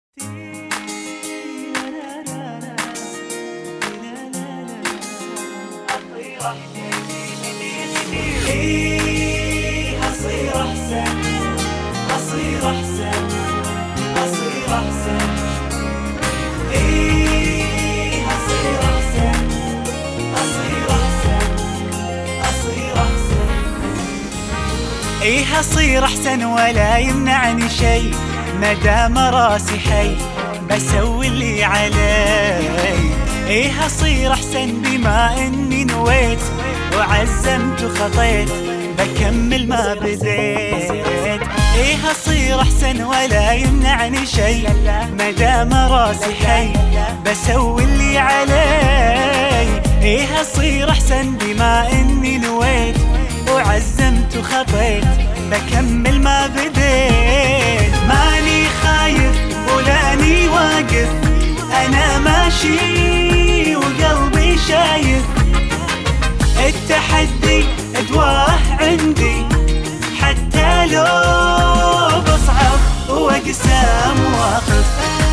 إيه هصير أحسن، هصير أحسن، هصير أحسن. إيه هصير أحسن، هصير أحسن، هصير أحسن. إيه هصير أحسن ولا يمنعني شي، مدام راسي حي بسوي اللي علي. إيه هصير أحسن بما إني نويت وعزمت وخطيت بكمل ما بديت. إيه هصير أحسن ولا يمنعني شي، مدام راسي حي بسوي اللي علي. إيه هصير أحسن بما إني نويت وعزمت وخطيت بكمل ما بديت. ماني خايف ولاني واقف، أنا ماشي وقلبي شايف. التحدي أدواه عندي حتى لو بصعب وأقسى مواقف.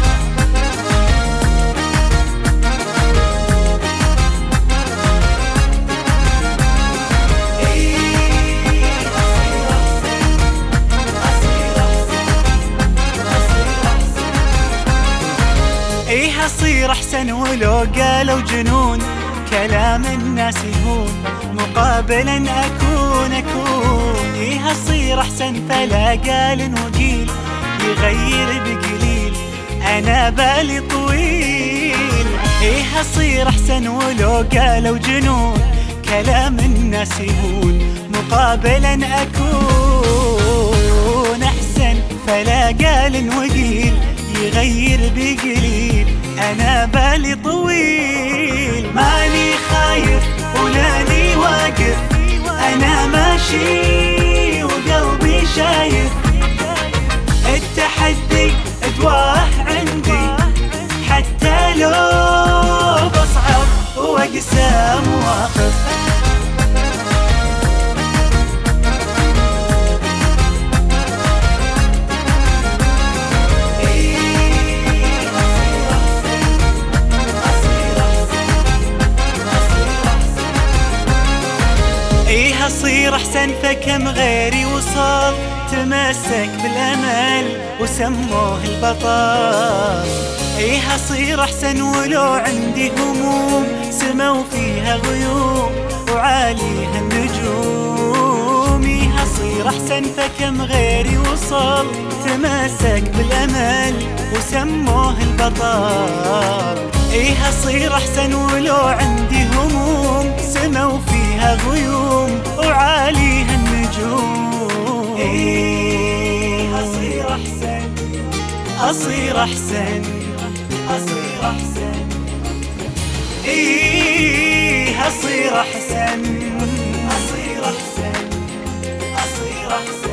إيه هصير أحسن ولو قالوا جنون، كلام الناس يهون مقابلا أكون. إيه هصير أحسن فلا قال وقيل يغير بقليل، أنا بالي طويل. إيه هصير أحسن ولو قالوا جنون، كلام الناس يهون مقابلا أكون أحسن. فلا قال وقيل يغير بقليل، أنا بالي طويل. ماني خايف ولاني واقف، أنا ماشي وقلبي شايف. التحدي أدواه عندي حتى لو بصعب وأقسى مواقف. إيه هصير أحسن فكم غيري وصل تمسك بالأمل وسموه البطل. إيه هصير أحسن ولو عندي هموم سموا فيها غيوم وعاليها النجوم. إيه هصير أحسن فكم غيري وصل تمسك بالأمل وسموه البطل. إيه هصير أحسن ولو عندي هموم سموا فيها غيوم وعاليها النجوم. إيه هصير أحسن، أصير أحسن، أصير أحسن. إيه هصير أحسن، أصير أحسن، أصير أحسن.